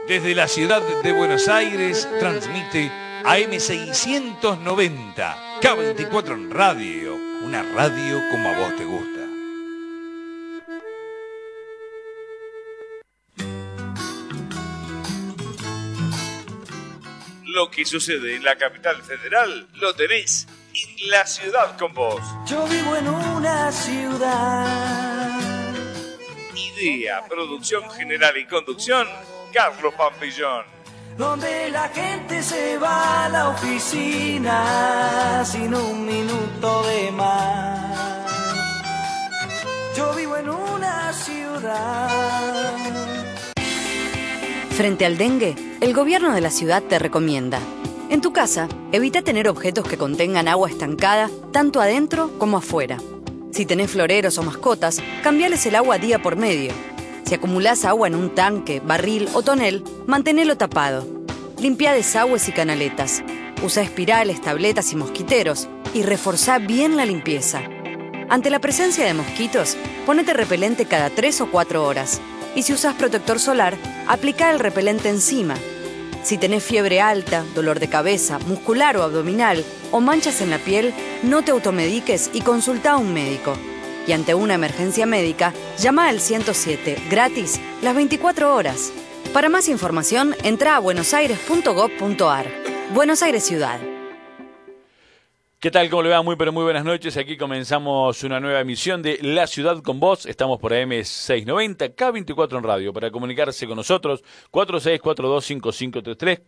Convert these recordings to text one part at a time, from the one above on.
Desde la ciudad de Buenos Aires transmite AM690, K24 en radio, una radio como a vos te gusta. Lo que sucede en la capital federal lo tenés en La Ciudad con Vos. Yo vivo en una ciudad. Idea, producción general y conducción, Carlos Pampillón. Donde la gente se va a la oficina sin un minuto de más. Yo vivo en una ciudad. Frente al dengue, el gobierno de la ciudad te recomienda: en tu casa, evita tener objetos que contengan agua estancada, tanto adentro como afuera. Si tenés floreros o mascotas, cambiales el agua día por medio. Si acumulás agua en un tanque, barril o tonel, mantenelo tapado. Limpia desagües y canaletas. Usa espirales, tabletas y mosquiteros y reforzá bien la limpieza. Ante la presencia de mosquitos, ponete repelente cada 3 o 4 horas. Y si usas protector solar, aplica el repelente encima. Si tenés fiebre alta, dolor de cabeza, muscular o abdominal o manchas en la piel, no te automediques y consulta a un médico. Y ante una emergencia médica, llama al 107, gratis, las 24 horas. Para más información, entra a buenosaires.gov.ar. Buenos Aires Ciudad. ¿Qué tal? ¿Cómo le va? Muy buenas noches. Aquí comenzamos una nueva emisión de La Ciudad con Vos. Estamos por AM690, K24 en radio. Para comunicarse con nosotros, 4642-5533,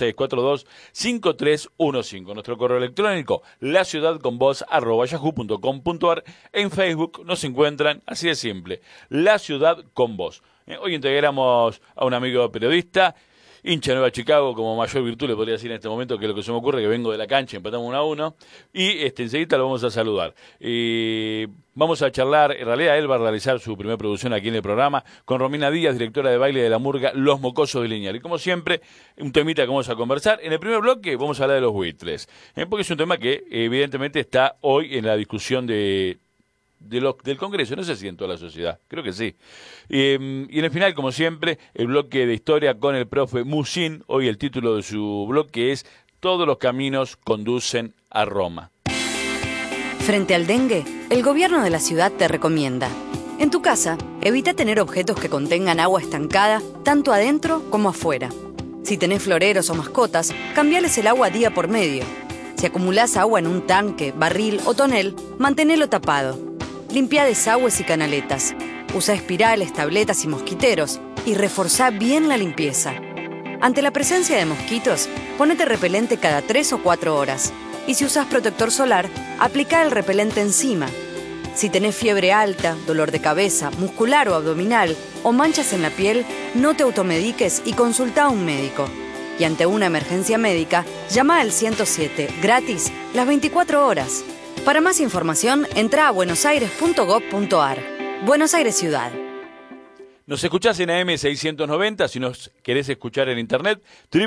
4642-5315. Nuestro correo electrónico, laciudadconvos@yahoo.com.ar. En Facebook nos encuentran, así de simple, La Ciudad con Vos. Hoy integramos a un amigo periodista, hincha de Nueva Chicago, como mayor virtud le podría decir en este momento, que es lo que se me ocurre, que vengo de la cancha, empatamos 1-1, y enseguida lo vamos a saludar. Vamos a charlar, en realidad él va a realizar su primera producción aquí en el programa, con Romina Díaz, directora de baile de la murga Los Mocosos de Liniers. Y como siempre, un temita que vamos a conversar. En el primer bloque vamos a hablar de los Beatles, porque es un tema que evidentemente está hoy en la discusión del Congreso, no sé si en toda la sociedad, creo que sí. Y en el final, como siempre, el bloque de historia con el profe Musin. Hoy el título de su bloque es Todos los caminos conducen a Roma. Frente al dengue, el gobierno de la ciudad te recomienda: en tu casa, evita tener objetos que contengan agua estancada, tanto adentro como afuera. Si tenés floreros o mascotas, cambiales el agua día por medio. Si acumulás agua en un tanque, barril o tonel, mantenelo tapado. Limpia desagües y canaletas. Usa espirales, tabletas y mosquiteros y reforzá bien la limpieza. Ante la presencia de mosquitos, ponete repelente cada 3 o 4 horas. Y si usas protector solar, aplica el repelente encima. Si tenés fiebre alta, dolor de cabeza, muscular o abdominal o manchas en la piel, no te automediques y consulta a un médico. Y ante una emergencia médica, llama al 107, gratis, las 24 horas. Para más información, entra a buenosaires.gov.ar. Buenos Aires Ciudad. Nos escuchás en AM690, si nos querés escuchar en internet,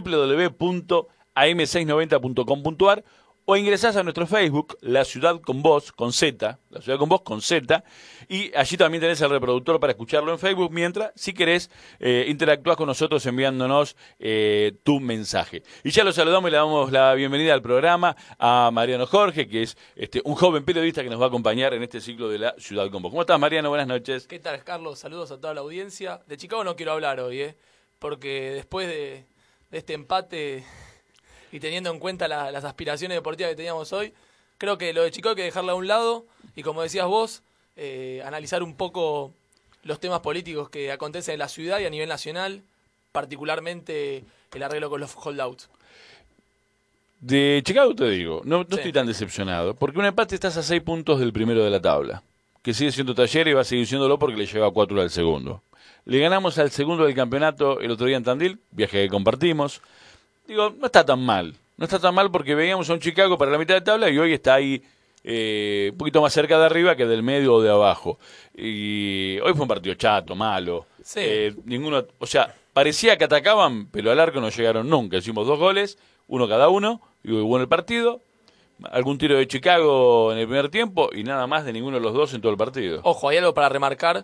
www.am690.com.ar, o ingresás a nuestro Facebook, La Ciudad con Vos, con Z, La Ciudad con Vos, con Z, y allí también tenés el reproductor para escucharlo en Facebook, mientras, si querés, interactuás con nosotros enviándonos tu mensaje. Y ya lo saludamos y le damos la bienvenida al programa a Mariano Jorge, que es un joven periodista que nos va a acompañar en este ciclo de La Ciudad con Vos. ¿Cómo estás, Mariano? Buenas noches. ¿Qué tal, Carlos? Saludos a toda la audiencia. De Chicago no quiero hablar hoy, porque después de este empate y teniendo en cuenta las aspiraciones deportivas que teníamos hoy, creo que lo de Chicago hay que dejarlo a un lado y, como decías vos, analizar un poco los temas políticos que acontecen en la ciudad y a nivel nacional, particularmente el arreglo con los holdouts. De Chicago te digo, no estoy tan decepcionado, porque un empate estás a 6 puntos del primero de la tabla, que sigue siendo Talleres y va a seguir siéndolo porque le lleva 4 al segundo. Le ganamos al segundo del campeonato el otro día en Tandil, viaje que compartimos. Digo, no está tan mal porque veíamos a un Chicago para la mitad de tabla y hoy está ahí un poquito más cerca de arriba que del medio o de abajo. Y hoy fue un partido chato, malo. Sí. Parecía que atacaban, pero al arco no llegaron nunca. Hicimos 2 goles, uno cada uno, y hubo bueno el partido. Algún tiro de Chicago en el primer tiempo y nada más de ninguno de los dos en todo el partido. Ojo, hay algo para remarcar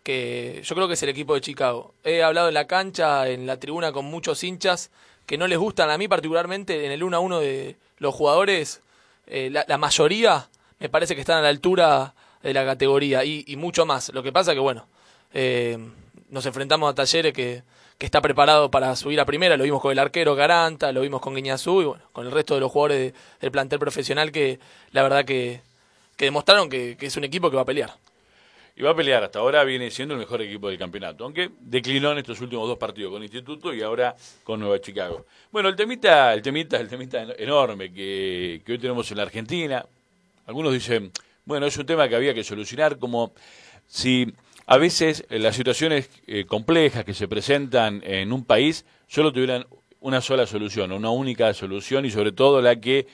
que yo creo que es el equipo de Chicago. He hablado en la cancha, en la tribuna con muchos hinchas que no les gustan, a mí particularmente en el 1-1 de los jugadores, la mayoría me parece que están a la altura de la categoría y mucho más. Lo que pasa que bueno, nos enfrentamos a Talleres que está preparado para subir a primera, lo vimos con el arquero Garanta, lo vimos con Guiñazú y bueno, con el resto de los jugadores del plantel profesional que la verdad que demostraron que es un equipo que va a pelear. Y va a pelear, hasta ahora viene siendo el mejor equipo del campeonato, aunque declinó en estos últimos 2 partidos con Instituto y ahora con Nueva Chicago. Bueno, el temita enorme que hoy tenemos en la Argentina, algunos dicen, bueno, es un tema que había que solucionar, como si a veces las situaciones complejas que se presentan en un país solo tuvieran una sola solución, una única solución y sobre todo la que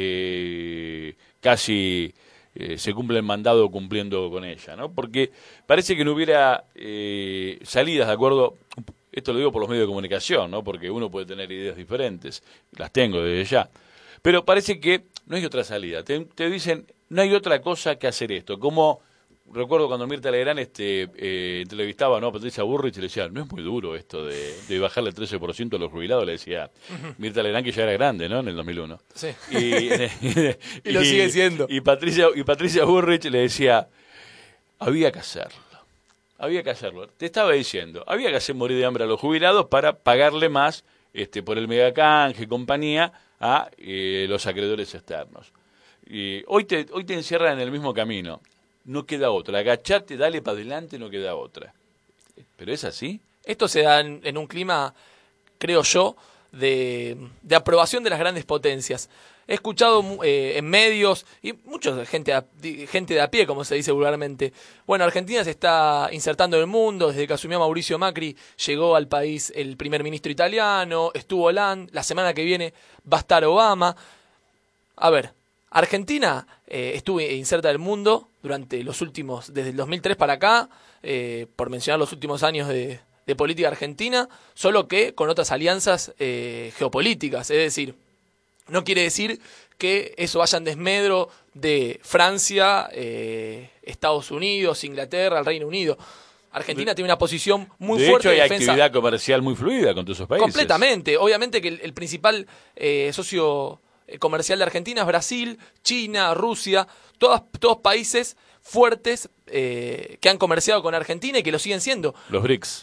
casi se cumple el mandado cumpliendo con ella, ¿no? Porque parece que no hubiera salidas, ¿de acuerdo? Esto lo digo por los medios de comunicación, ¿no? Porque uno puede tener ideas diferentes, las tengo desde ya, pero parece que no hay otra salida. Te dicen, no hay otra cosa que hacer esto, como recuerdo cuando Mirta Legrand entrevistaba, ¿no?, a Patricia Bullrich y le decía, no es muy duro esto de bajarle el 13% a los jubilados, le decía Mirta Legrand, que ya era grande, ¿no?, en el 2001. Sí. Y lo sigue siendo. Y Patricia Bullrich le decía, había que hacerlo. Te estaba diciendo, había que hacer morir de hambre a los jubilados para pagarle más por el megacanje y compañía a los acreedores externos. Y hoy te encierran en el mismo camino. No queda otra. Agachate, dale para adelante, no queda otra. ¿Pero es así? Esto se da en un clima, creo yo, de aprobación de las grandes potencias. He escuchado en medios y mucha gente de a pie, como se dice vulgarmente. Bueno, Argentina se está insertando en el mundo. Desde que asumió Mauricio Macri, llegó al país el primer ministro italiano, estuvo Hollande, la semana que viene va a estar Obama. A ver, Argentina estuvo inserta en el mundo durante los últimos, desde el 2003 para acá, por mencionar los últimos años de política argentina, solo que con otras alianzas geopolíticas. Es decir, no quiere decir que eso vaya en desmedro de Francia, Estados Unidos, Inglaterra, el Reino Unido. Argentina tiene una posición muy fuerte de hecho, hay defensa. actividad comercial muy fluida con todos esos países. Completamente. Obviamente que el principal socio comercial de Argentina es Brasil, China, Rusia, todos países fuertes que han comerciado con Argentina y que lo siguen siendo. Los BRICS.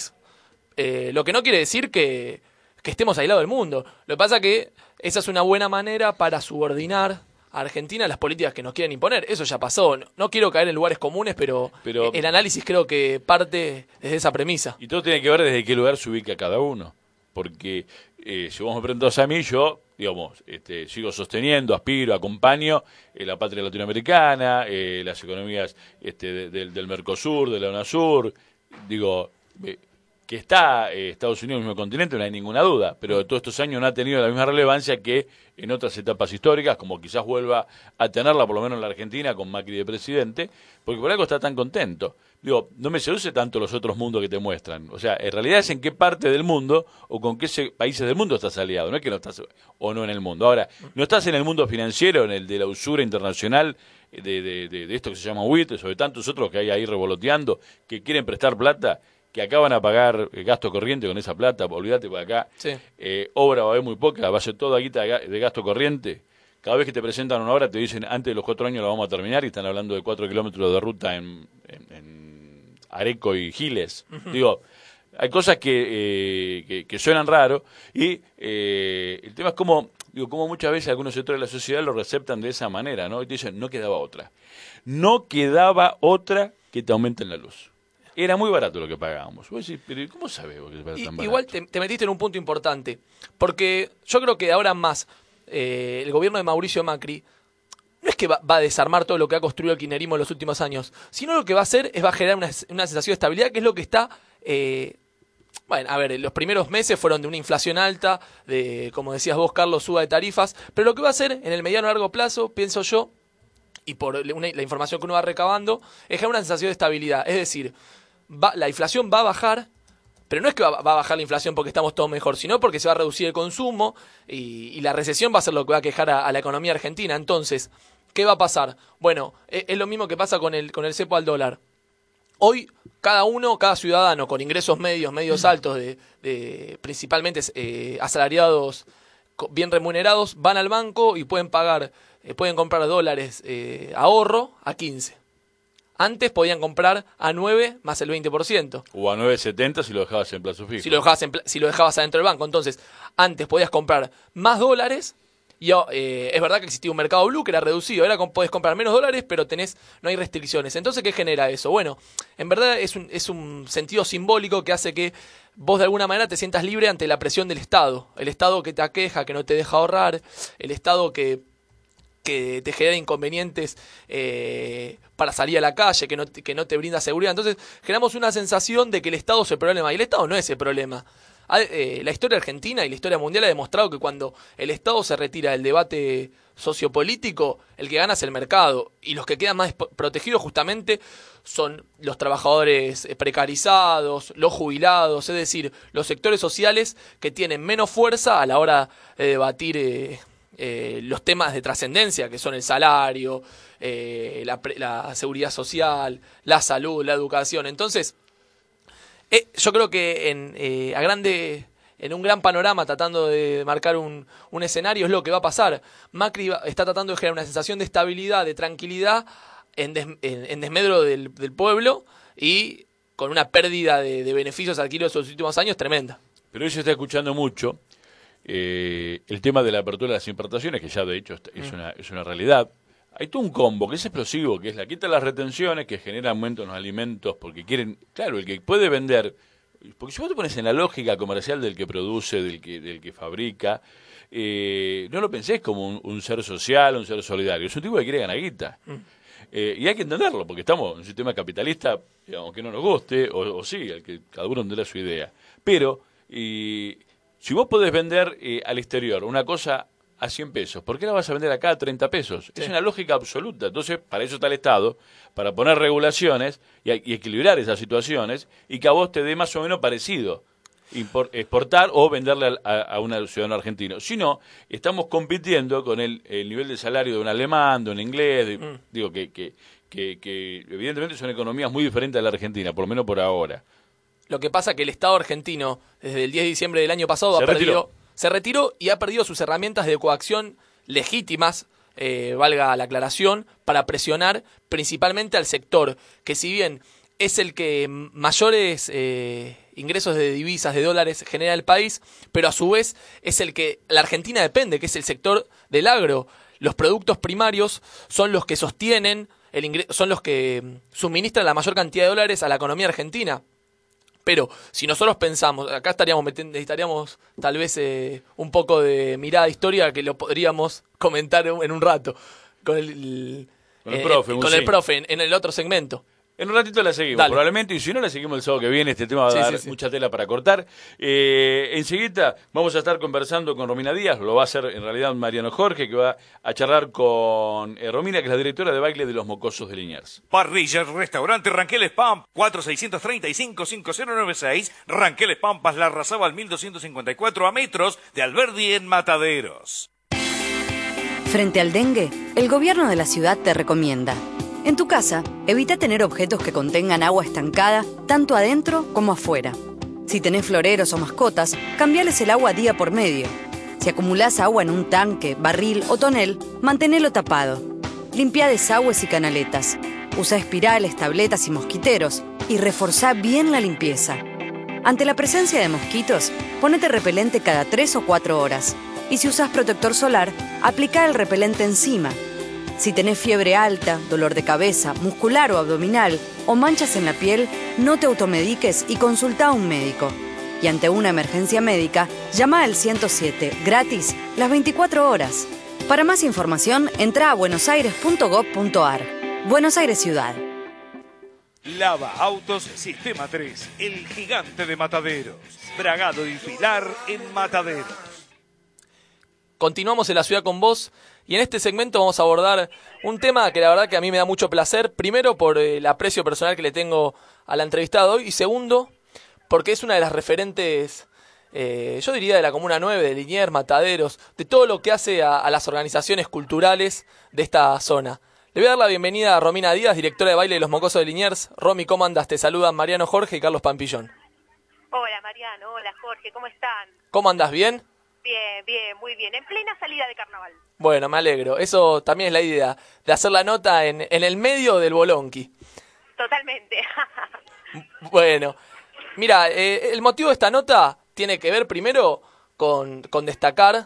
Lo que no quiere decir que estemos aislados del mundo. Lo que pasa es que esa es una buena manera para subordinar a Argentina las políticas que nos quieren imponer. Eso ya pasó. No quiero caer en lugares comunes, pero el análisis creo que parte desde esa premisa. Y todo tiene que ver desde qué lugar se ubica cada uno. Porque si vos me preguntás a mí, yo, digamos, sigo sosteniendo, aspiro, acompaño la patria latinoamericana, las economías del Mercosur, de la UNASUR, digo, que está Estados Unidos en el mismo continente, no hay ninguna duda, pero todos estos años no ha tenido la misma relevancia que en otras etapas históricas, como quizás vuelva a tenerla, por lo menos en la Argentina, con Macri de presidente, porque por algo está tan contento. Digo, no me seduce tanto los otros mundos que te muestran. O sea, en realidad es en qué parte del mundo o con qué países del mundo estás aliado. No es que no estás o no en el mundo. Ahora, no estás en el mundo financiero, en el de la usura internacional, de esto que se llama buitres, o de tantos otros que hay ahí revoloteando, que quieren prestar plata, que acaban a pagar gasto corriente con esa plata. Olvídate, por acá, Sí. Obra va a haber muy poca, va a ser toda guita de gasto corriente. Cada vez que te presentan una obra te dicen, antes de los 4 años la vamos a terminar, y están hablando de 4 kilómetros de ruta en Areco y Giles. Digo, hay cosas que suenan raro, y el tema es como muchas veces algunos sectores de la sociedad lo receptan de esa manera, ¿no? Y te dicen, no quedaba otra que te aumenten la luz. Era muy barato lo que pagábamos. Vos decís, pero ¿cómo sabés vos que es tan barato? Igual te metiste en un punto importante, porque yo creo que ahora más el gobierno de Mauricio Macri no es que va a desarmar todo lo que ha construido el kirchnerismo en los últimos años, sino lo que va a hacer es va a generar una sensación de estabilidad, que es lo que está... bueno, a ver, los primeros meses fueron de una inflación alta, de, como decías vos, Carlos, suba de tarifas, pero lo que va a hacer en el mediano a largo plazo, pienso yo, y por la información que uno va recabando, es generar una sensación de estabilidad. Es decir, la inflación va a bajar, pero no es que va a bajar la inflación porque estamos todos mejor, sino porque se va a reducir el consumo y la recesión va a ser lo que va a quejar a la economía argentina. Entonces, ¿qué va a pasar? Bueno, es lo mismo que pasa con el cepo al dólar. Hoy cada ciudadano con ingresos medios altos, de principalmente asalariados bien remunerados, van al banco y pueden comprar dólares ahorro a 15. Antes podían comprar a 9 más el 20%. O a 9.70 si lo dejabas en plazo fijo. Si lo dejabas adentro del banco. Entonces, antes podías comprar más dólares. Y es verdad que existía un mercado blue que era reducido. Ahora podés comprar menos dólares, pero no hay restricciones. Entonces, ¿qué genera eso? Bueno, en verdad es un sentido simbólico que hace que vos de alguna manera te sientas libre ante la presión del Estado. El Estado que te aqueja, que no te deja ahorrar. El Estado que te genera inconvenientes para salir a la calle, que no te brinda seguridad. Entonces, generamos una sensación de que el Estado es el problema. Y el Estado no es el problema. La historia argentina y la historia mundial ha demostrado que cuando el Estado se retira del debate sociopolítico, el que gana es el mercado, y los que quedan más protegidos justamente son los trabajadores precarizados, los jubilados, es decir, los sectores sociales que tienen menos fuerza a la hora de debatir los temas de trascendencia, que son el salario, la seguridad social, la salud, la educación. Entonces, yo creo que en un gran panorama, tratando de marcar un escenario, es lo que va a pasar. Macri está tratando de generar una sensación de estabilidad, de tranquilidad, en desmedro del pueblo, y con una pérdida de beneficios adquiridos en los últimos años tremenda. Pero hoy se está escuchando mucho el tema de la apertura de las importaciones, que ya de hecho es una realidad. Hay todo un combo que es explosivo, que es la quita de las retenciones, que genera aumento en los alimentos, porque quieren, claro, el que puede vender, porque si vos te pones en la lógica comercial del que produce, del que fabrica, no lo pensés como un ser social, un ser solidario, es un tipo que quiere ganar guita. Y hay que entenderlo, porque estamos en un sistema capitalista, aunque no nos guste, o sí, cada uno tendrá su idea. Pero, si vos podés vender al exterior una cosa a 100 pesos, ¿por qué la vas a vender acá a 30 pesos? Sí. Es una lógica absoluta. Entonces, para eso está el Estado, para poner regulaciones y equilibrar esas situaciones, y que a vos te dé más o menos parecido exportar o venderle a un ciudadano argentino. Si no, estamos compitiendo con el nivel de salario de un alemán, de un inglés, digo que evidentemente son economías muy diferentes a la Argentina, por lo menos por ahora. Lo que pasa es que el Estado argentino, desde el 10 de diciembre del año pasado, se retiró y ha perdido sus herramientas de coacción legítimas, valga la aclaración, para presionar principalmente al sector, que si bien es el que mayores ingresos de divisas, de dólares genera el país, pero a su vez es el que la Argentina depende, que es el sector del agro. Los productos primarios son los que sostienen son los que suministran la mayor cantidad de dólares a la economía argentina. Pero si nosotros pensamos, acá necesitaríamos tal vez un poco de mirada de historia, que lo podríamos comentar en un rato con el profe en el otro segmento. En un ratito la seguimos, probablemente, y si no la seguimos el sábado que viene, este tema va a dar mucha tela para cortar. Enseguida vamos a estar conversando con Romina Díaz, lo va a hacer en realidad Mariano Jorge, que va a charlar con Romina, que es la directora de baile de los Mocosos de Liniers. Parrilla, restaurante Ranqueles Pampas, 4635-5096, Ranqueles Pampas, Larrazábal 1254, a metros de Alberdi en Mataderos. Frente al dengue, el gobierno de la ciudad te recomienda: en tu casa, evita tener objetos que contengan agua estancada, tanto adentro como afuera. Si tenés floreros o mascotas, cambiales el agua día por medio. Si acumulás agua en un tanque, barril o tonel, mantenelo tapado. Limpia desagües y canaletas. Usa espirales, tabletas y mosquiteros. Y reforzá bien la limpieza. Ante la presencia de mosquitos, ponete repelente cada 3 o 4 horas. Y si usás protector solar, aplica el repelente encima. Si tenés fiebre alta, dolor de cabeza, muscular o abdominal, o manchas en la piel, no te automediques y consulta a un médico. Y ante una emergencia médica, llama al 107, gratis, las 24 horas. Para más información, entra a buenosaires.gov.ar. Buenos Aires Ciudad. Lava Autos Sistema 3, el gigante de Mataderos. Bragado y filar en Mataderos. Continuamos en la ciudad con vos. Y en este segmento vamos a abordar un tema que la verdad que a mí me da mucho placer. Primero, por el aprecio personal que le tengo a la entrevistada hoy. Y segundo, porque es una de las referentes, yo diría, de la Comuna 9, de Liniers, Mataderos, de todo lo que hace a las organizaciones culturales de esta zona. Le voy a dar la bienvenida a Romina Díaz, directora de baile de Los Mocosos de Liniers. Romy, ¿cómo andas? Te saludan Mariano Jorge y Carlos Pampillón. Hola Mariano, hola Jorge, ¿cómo están? ¿Cómo andás? ¿Bien? Bien, bien, muy bien. En plena salida de carnaval. Bueno, me alegro. Eso también es la idea, de hacer la nota en el medio del bolonqui. Totalmente. Bueno, mira, el motivo de esta nota tiene que ver primero con destacar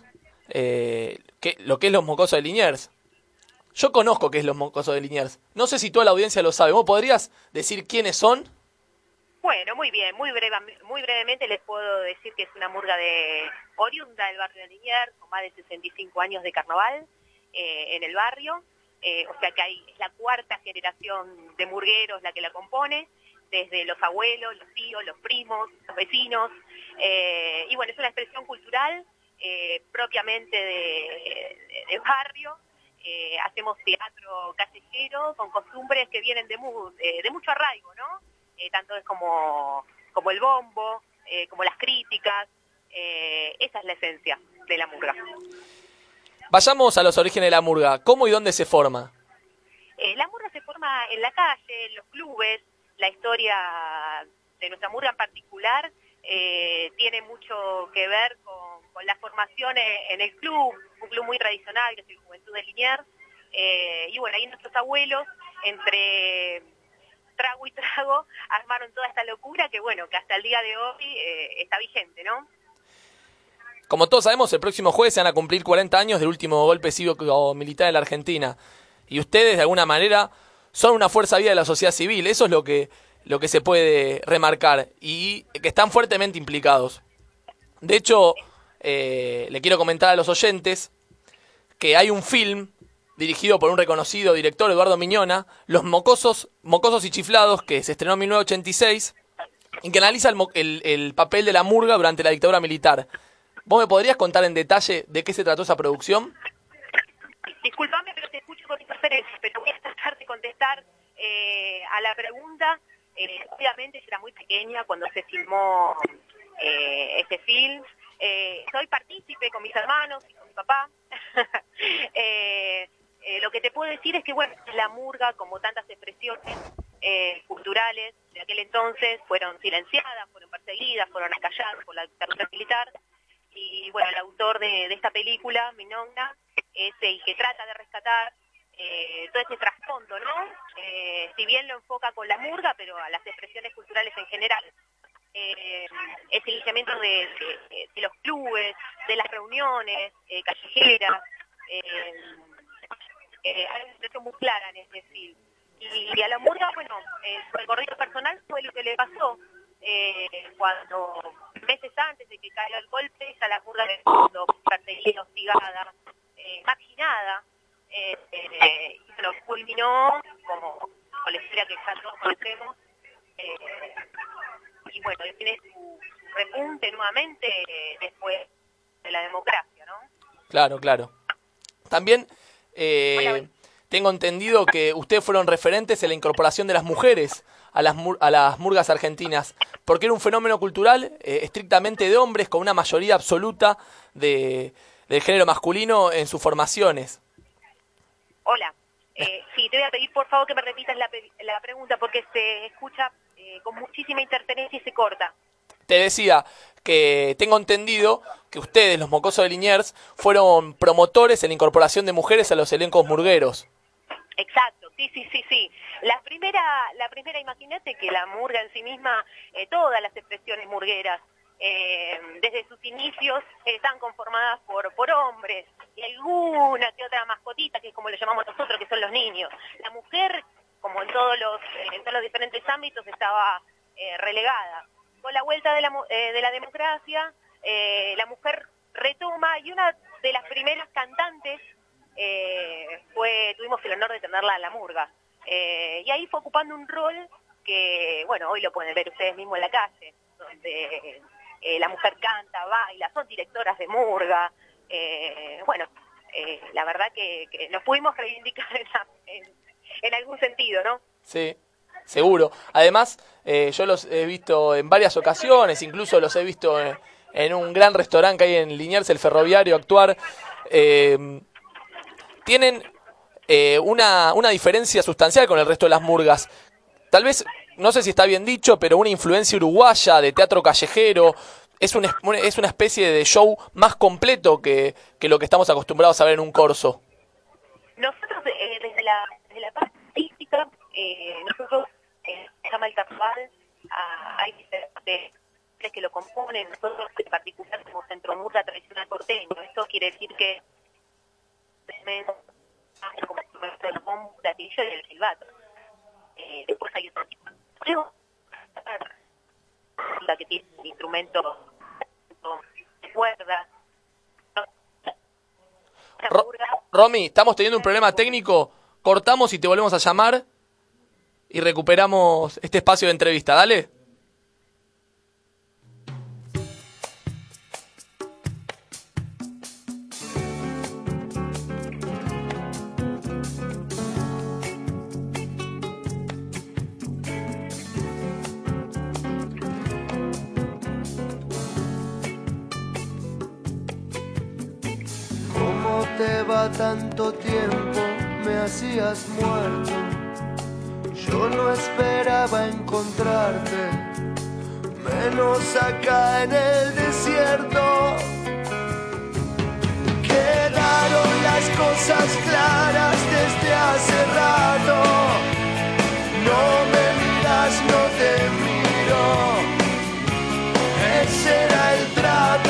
lo que es Los Mocosos de Liniers. Yo conozco qué es Los Mocosos de Liniers. No sé si toda la audiencia lo sabe. ¿Vos podrías decir quiénes son? Bueno, muy bien, muy brevemente les puedo decir que es una murga oriunda del barrio de Liniers, con más de 65 años de carnaval en el barrio. O sea que es la cuarta generación de murgueros la que la compone, desde los abuelos, los tíos, los primos, los vecinos. Y bueno, es una expresión cultural propiamente de barrio. Hacemos teatro callejero con costumbres que vienen de mucho arraigo, ¿no? Tanto es como el bombo, como las críticas. Esa es la esencia de la murga. Vayamos a los orígenes de la murga. ¿Cómo y dónde se forma? La murga se forma en la calle, en los clubes. La historia de nuestra murga en particular tiene mucho que ver con la formación en el club, un club muy tradicional que es el Juventud de Liniers. Y bueno, ahí nuestros abuelos, entre trago y trago, armaron toda esta locura que bueno, que hasta el día de hoy está vigente, ¿no? Como todos sabemos, el próximo jueves se van a cumplir 40 años del último golpe cívico-militar en la Argentina. Y ustedes, de alguna manera, son una fuerza viva de la sociedad civil. Eso es lo que se puede remarcar. Y que están fuertemente implicados. De hecho, le quiero comentar a los oyentes que hay un film dirigido por un reconocido director, Eduardo Miñona, Los Mocosos y Chiflados, que se estrenó en 1986, y que analiza el papel de la murga durante la dictadura militar. ¿Vos me podrías contar en detalle de qué se trató esa producción? Disculpame, pero te escucho con interferencia, pero voy a tratar de contestar a la pregunta. Obviamente yo era muy pequeña cuando se filmó este film. Soy partícipe con mis hermanos y con mi papá. Lo que te puedo decir es que, bueno, la murga, como tantas expresiones culturales de aquel entonces, fueron silenciadas, fueron perseguidas, fueron acalladas por la dictadura militar. Y bueno, el autor de esta película, Miñona, es el que trata de rescatar todo ese trasfondo, ¿no? Si bien lo enfoca con la murga, pero a las expresiones culturales en general. Ese iniciamiento de los clubes, de las reuniones callejeras. Hay una expresión muy clara en este film. Y a la murga, bueno, su recorrido personal fue lo que le pasó cuando meses antes de que caiga el golpe, ya la murga del mundo, perseguida, hostigada, marginada, y bueno, culminó como con la historia que ya todos conocemos, y bueno, tiene su repunte nuevamente después de la democracia, ¿no? Claro, claro. También tengo entendido que ustedes fueron referentes en la incorporación de las mujeres a las murgas argentinas, porque era un fenómeno cultural estrictamente de hombres, con una mayoría absoluta del género masculino en sus formaciones. Hola. Sí, te voy a pedir por favor que me repitas la pregunta porque se escucha con muchísima interferencia y se corta. Te decía que tengo entendido que ustedes, los Mocosos de Liniers, fueron promotores en la incorporación de mujeres a los elencos murgueros. Exacto, sí. La primera, imagínate que la murga en sí misma, todas las expresiones murgueras, desde sus inicios están conformadas por hombres, y alguna que otra mascotita, que es como lo llamamos nosotros, que son los niños. La mujer, como en todos los diferentes ámbitos, estaba relegada. Con la vuelta de la democracia, la mujer retoma, y una de las primeras cantantes tuvimos el honor de tenerla en la murga. Y ahí fue ocupando un rol que, bueno, hoy lo pueden ver ustedes mismos en la calle, donde la mujer canta, baila, son directoras de murga. La verdad que nos pudimos reivindicar en algún sentido, ¿no? Sí, seguro. Además, yo los he visto en varias ocasiones, incluso los he visto en un gran restaurante que hay en Liniers, el Ferroviario, actuar. Tienen una diferencia sustancial con el resto de las murgas. Tal vez, no sé si está bien dicho, pero una influencia uruguaya de teatro callejero. Es una especie de show más completo que lo que estamos acostumbrados a ver en un corso. Nosotros, desde la parte artística, nosotros, se llama el carnaval, hay diferentes que lo componen. Nosotros en particular somos Centro Murga Tradicional Porteño. Esto quiere decir que como el bombo, el platillo y el silbato. Después hay otro tipo de que tiene un instrumento de cuerda. Romy, estamos teniendo un problema técnico. Cortamos y te volvemos a llamar y recuperamos este espacio de entrevista. Dale. Lleva tanto tiempo, me hacías muerto. Yo no esperaba encontrarte, menos acá en el desierto. Quedaron las cosas claras desde hace rato. No me miras, no te miro. Ese era el trato.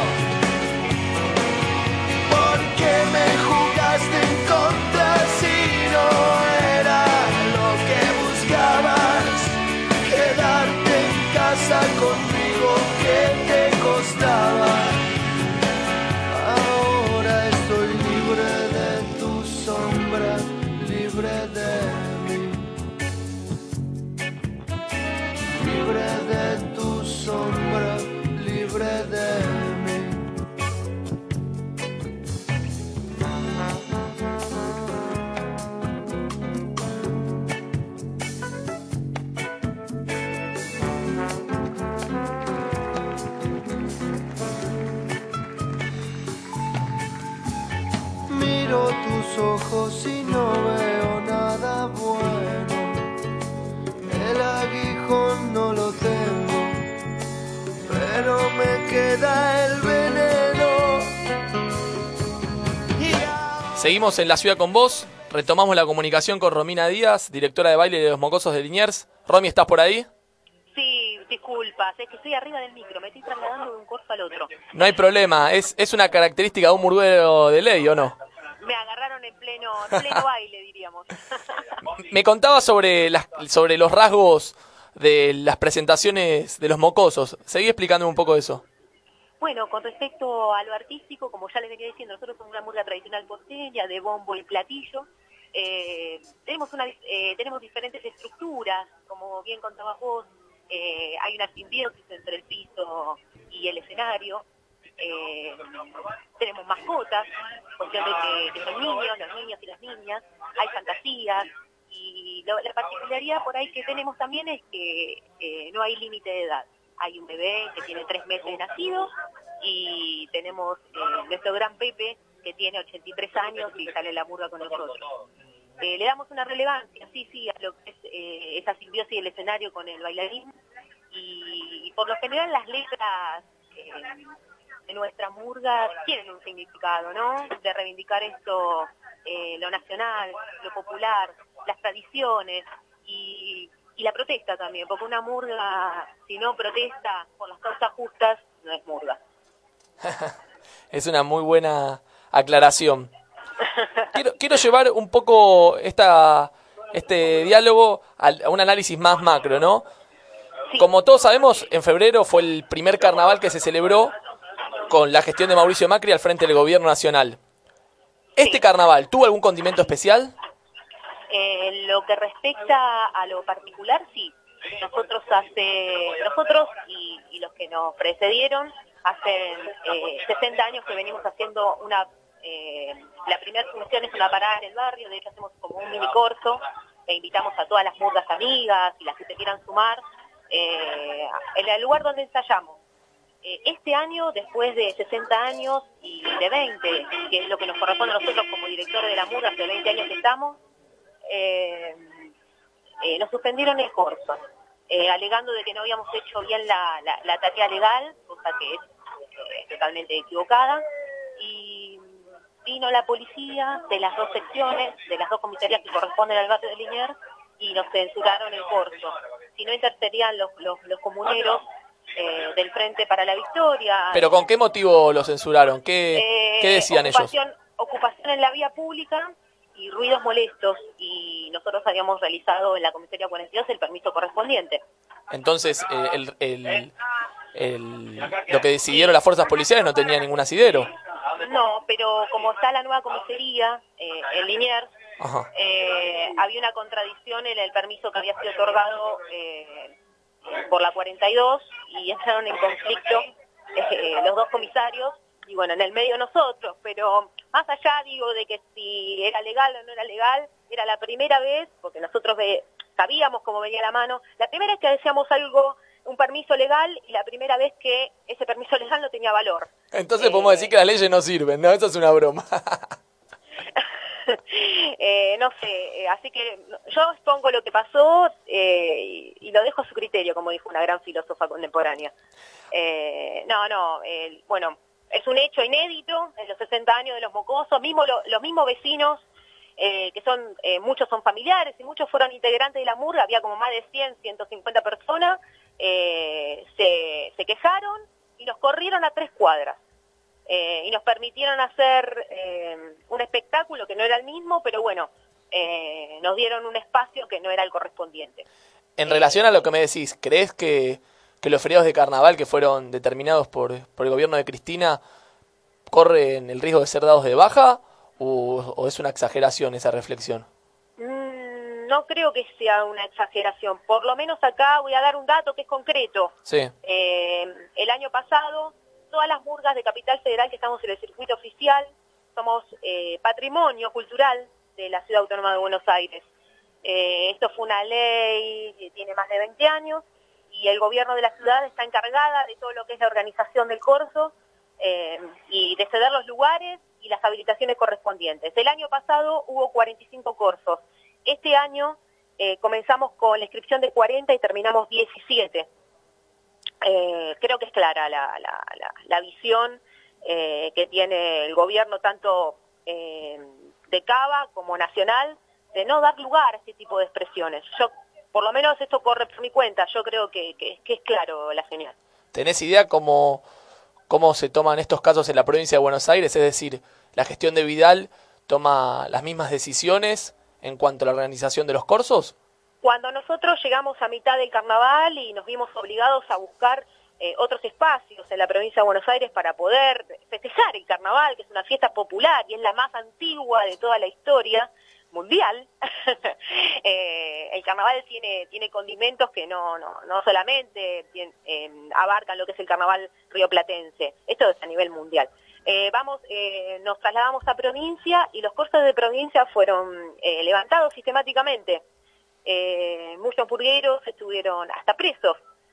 Conmigo, ¿qué te costaba? Ahora estoy libre de tu sombra, libre de mí. Libre de tu sombra, libre de mí. Tus ojos y no veo nada bueno. El aguijón no lo tengo, pero me queda el veneno. Seguimos en La Ciudad con vos. Retomamos la comunicación con Romina Díaz, directora de baile de Los Mocosos de Liniers. Romy, ¿estás por ahí? Sí, disculpas, es que estoy arriba del micro, me estoy trasladando de un corso al otro. No hay problema, es una característica de un murguero de ley, ¿o no? Me agarraron en pleno baile, diríamos. Me contaba sobre los rasgos de las presentaciones de Los Mocosos. Seguí explicándome un poco de eso. Bueno, con respecto a lo artístico, como ya les venía diciendo, nosotros somos una murga tradicional porteña, de bombo y platillo. Tenemos diferentes estructuras, como bien contabas vos. Hay una simbiosis entre el piso y el escenario. Tenemos mascotas, cuestión de que son niños, los niños y las niñas, hay fantasías, y la particularidad por ahí que tenemos también es que no hay límite de edad. Hay un bebé que tiene 3 meses de nacido, y tenemos nuestro gran Pepe que tiene 83 años y sale la murga con nosotros. Le damos una relevancia, sí, a lo que es esa simbiosis del escenario con el bailarín, y por lo general las letras de nuestra murga tienen un significado, ¿no? De reivindicar esto, lo nacional, lo popular, las tradiciones y la protesta también, porque una murga, si no protesta por las causas justas, no es murga. Es una muy buena aclaración. Quiero llevar un poco este diálogo a un análisis más macro, ¿no? Sí. Como todos sabemos, en febrero fue el primer carnaval que se celebró con la gestión de Mauricio Macri al frente del gobierno nacional. ¿Este carnaval tuvo algún condimento especial? Lo que respecta a lo particular, sí. Nosotros y los que nos precedieron, hace 60 años que venimos haciendo la primera función es una parada en el barrio, de hecho hacemos como un mini corso, e invitamos a todas las murgas amigas y las que se quieran sumar, en el lugar donde ensayamos. Este año, después de 60 años y de 20, que es lo que nos corresponde a nosotros como directores de la murga, hace 20 años que estamos, nos suspendieron el corso, alegando de que no habíamos hecho bien la tarea legal, cosa que es totalmente equivocada, y vino la policía de las dos secciones, de las dos comisarías que corresponden al barrio de Liniers, y nos censuraron el corso. Si no interferían los comuneros del Frente para la Victoria. ¿Pero con qué motivo lo censuraron? ¿Qué decían ellos? Ocupación en la vía pública y ruidos molestos, y nosotros habíamos realizado en la comisaría 42 el permiso correspondiente. Entonces, lo que decidieron las fuerzas policiales no tenía ningún asidero. No, pero como está la nueva comisaría en Liniers, había una contradicción en el permiso que había sido otorgado por la 42, y entraron en conflicto los dos comisarios, y bueno, en el medio nosotros, pero más allá, digo, de que si era legal o no era legal, era la primera vez, porque nosotros sabíamos cómo venía la mano, la primera vez que decíamos algo, un permiso legal, y la primera vez que ese permiso legal no tenía valor. Entonces podemos decir que las leyes no sirven, ¿no? Eso es una broma. No sé, así que yo expongo lo que pasó y lo dejo a su criterio, como dijo una gran filósofa contemporánea. Bueno, es un hecho inédito en los 60 años de los mocosos, los mismos vecinos, que son muchos son familiares y muchos fueron integrantes de la murga, había como más de 150 personas, se quejaron y nos corrieron a 3 cuadras. Y nos permitieron hacer un espectáculo que no era el mismo, pero bueno, nos dieron un espacio que no era el correspondiente. En relación a lo que me decís, ¿crees que los feriados de carnaval que fueron determinados por el gobierno de Cristina corren el riesgo de ser dados de baja o es una exageración esa reflexión? No creo que sea una exageración. Por lo menos acá voy a dar un dato que es concreto. Sí. El año pasado, todas las murgas de Capital Federal que estamos en el circuito oficial, somos patrimonio cultural de la Ciudad Autónoma de Buenos Aires. Esto fue una ley que tiene más de 20 años y el gobierno de la ciudad está encargada de todo lo que es la organización del corso y de ceder los lugares y las habilitaciones correspondientes. El año pasado hubo 45 corsos. Este año comenzamos con la inscripción de 40 y terminamos 17. Creo que es clara la visión que tiene el gobierno, tanto de Cava como nacional, de no dar lugar a este tipo de expresiones. Yo, por lo menos esto corre por mi cuenta, yo creo que es claro la señal. ¿Tenés idea cómo se toman estos casos en la provincia de Buenos Aires? Es decir, ¿la gestión de Vidal toma las mismas decisiones en cuanto a la organización de los corsos? Cuando nosotros llegamos a mitad del carnaval y nos vimos obligados a buscar otros espacios en la provincia de Buenos Aires para poder festejar el carnaval, que es una fiesta popular y es la más antigua de toda la historia mundial, el carnaval tiene condimentos que no solamente abarcan lo que es el carnaval rioplatense, esto es a nivel mundial. Nos trasladamos a provincia y los corsos de provincia fueron levantados sistemáticamente. Muchos purgueros estuvieron hasta presos.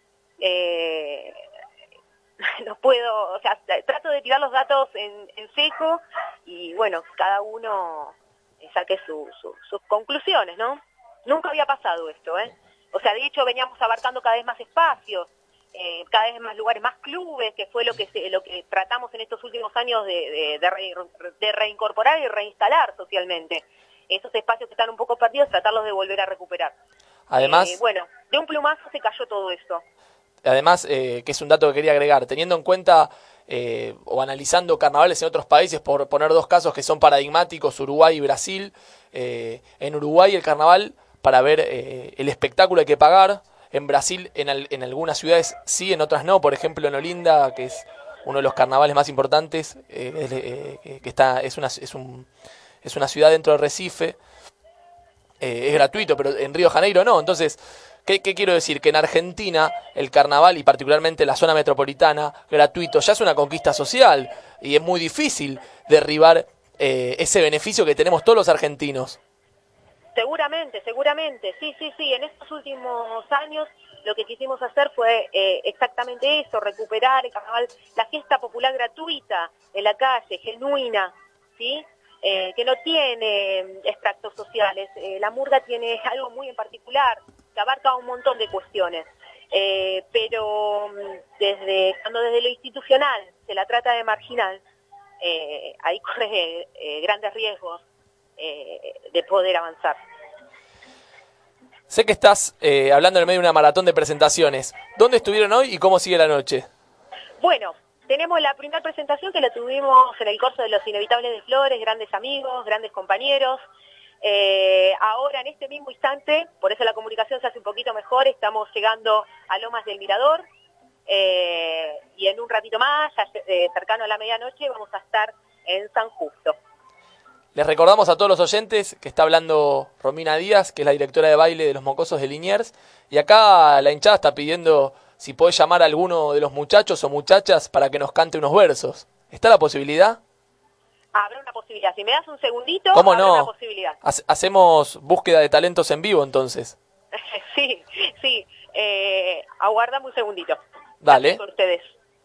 No puedo, o sea, trato de tirar los datos en seco y bueno, cada uno saque sus conclusiones, ¿no? Nunca había pasado esto, ¿eh? O sea, de hecho veníamos abarcando cada vez más espacios, cada vez más lugares, más clubes, que fue lo que tratamos en estos últimos años de reincorporar y reinstalar socialmente. Esos espacios que están un poco perdidos, tratarlos de volver a recuperar. Además, bueno, de un plumazo se cayó todo esto. Además, que es un dato que quería agregar, teniendo en cuenta o analizando carnavales en otros países, por poner 2 casos que son paradigmáticos, Uruguay y Brasil. En Uruguay el carnaval, para ver el espectáculo hay que pagar. En Brasil, en algunas ciudades sí, en otras no. Por ejemplo, en Olinda, que es uno de los carnavales más importantes, es una ciudad dentro de Recife, es gratuito, pero en Río de Janeiro no. Entonces, ¿qué quiero decir? Que en Argentina el carnaval, y particularmente la zona metropolitana, gratuito, ya es una conquista social y es muy difícil derribar ese beneficio que tenemos todos los argentinos. Seguramente, sí. En estos últimos años lo que quisimos hacer fue exactamente eso, recuperar el carnaval, la fiesta popular gratuita en la calle, genuina, ¿sí? Que no tiene extractos sociales. La murga tiene algo muy en particular, que abarca un montón de cuestiones. Pero cuando desde lo institucional se la trata de marginal, ahí corre grandes riesgos de poder avanzar. Sé que estás hablando en el medio de una maratón de presentaciones. ¿Dónde estuvieron hoy y cómo sigue la noche? Bueno, tenemos la primera presentación que la tuvimos en el Corso de los Inevitables de Flores, grandes amigos, grandes compañeros. Ahora, en este mismo instante, por eso la comunicación se hace un poquito mejor, estamos llegando a Lomas del Mirador y en un ratito más, cercano a la medianoche, vamos a estar en San Justo. Les recordamos a todos los oyentes que está hablando Romina Díaz, que es la directora de baile de los Mocosos de Liniers, y acá la hinchada está pidiendo si podés llamar a alguno de los muchachos o muchachas para que nos cante unos versos. ¿Está la posibilidad? Habrá una posibilidad. Si me das un segundito, ¿cómo habrá no? una posibilidad. Hacemos búsqueda de talentos en vivo, entonces. Sí. Aguardame un segundito. Dale. Con ustedes.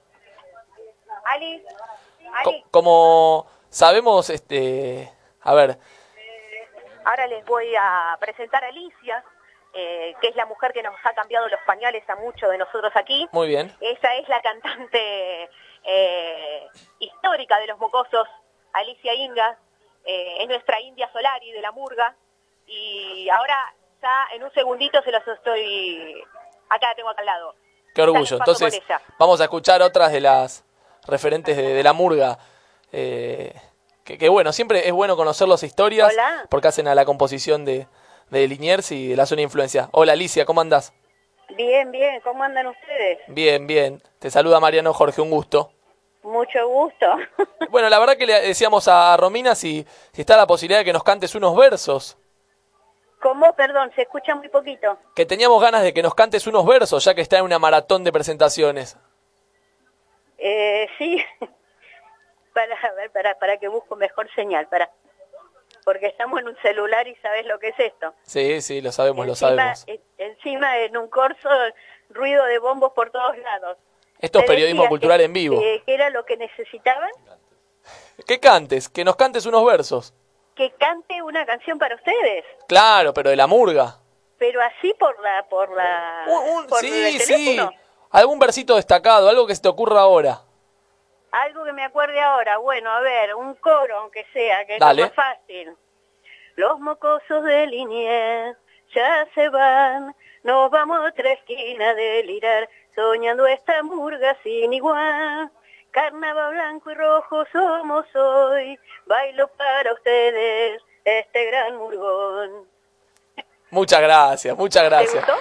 Ali. Como sabemos, a ver. Ahora les voy a presentar a Alicia, que es la mujer que nos ha cambiado los pañales a muchos de nosotros aquí. Muy bien. Ella es la cantante histórica de los Mocosos, Alicia Inga, es nuestra India Solari de la murga, y ahora ya en un segundito se los estoy... Acá la tengo acá al lado. Qué orgullo. Entonces vamos a escuchar otras de las referentes de la murga. Que bueno, siempre es bueno conocer las historias. Hola. Porque hacen a la composición de Liniers y de la zona de influencia. Hola Alicia, ¿cómo andás? Bien, ¿cómo andan ustedes? Bien. Te saluda Mariano Jorge, un gusto. Mucho gusto. Bueno, la verdad que le decíamos a Romina si está la posibilidad de que nos cantes unos versos. ¿Cómo? Perdón, se escucha muy poquito. Que teníamos ganas de que nos cantes unos versos, ya que está en una maratón de presentaciones. Sí. Para que busco mejor señal, porque estamos en un celular y sabes lo que es esto. Sí, lo sabemos. Encima en un corso, ruido de bombos por todos lados. Esto es periodismo cultural en vivo. ¿Qué era lo que necesitaban? Que nos cantes unos versos. Que cante una canción para ustedes. Claro, pero de la murga. Pero así por sí. el teléfono. Algún versito destacado, algo que se te ocurra ahora. Algo que me acuerde ahora. Bueno, a ver, un coro, aunque sea, que Dale. es lo más fácil. Los mocosos de Liniers ya se van, nos vamos a otra esquina a delirar, soñando esta murga sin igual. Carnaval blanco y rojo somos hoy, bailo para ustedes este gran murgón. Muchas gracias. ¿Te gustó?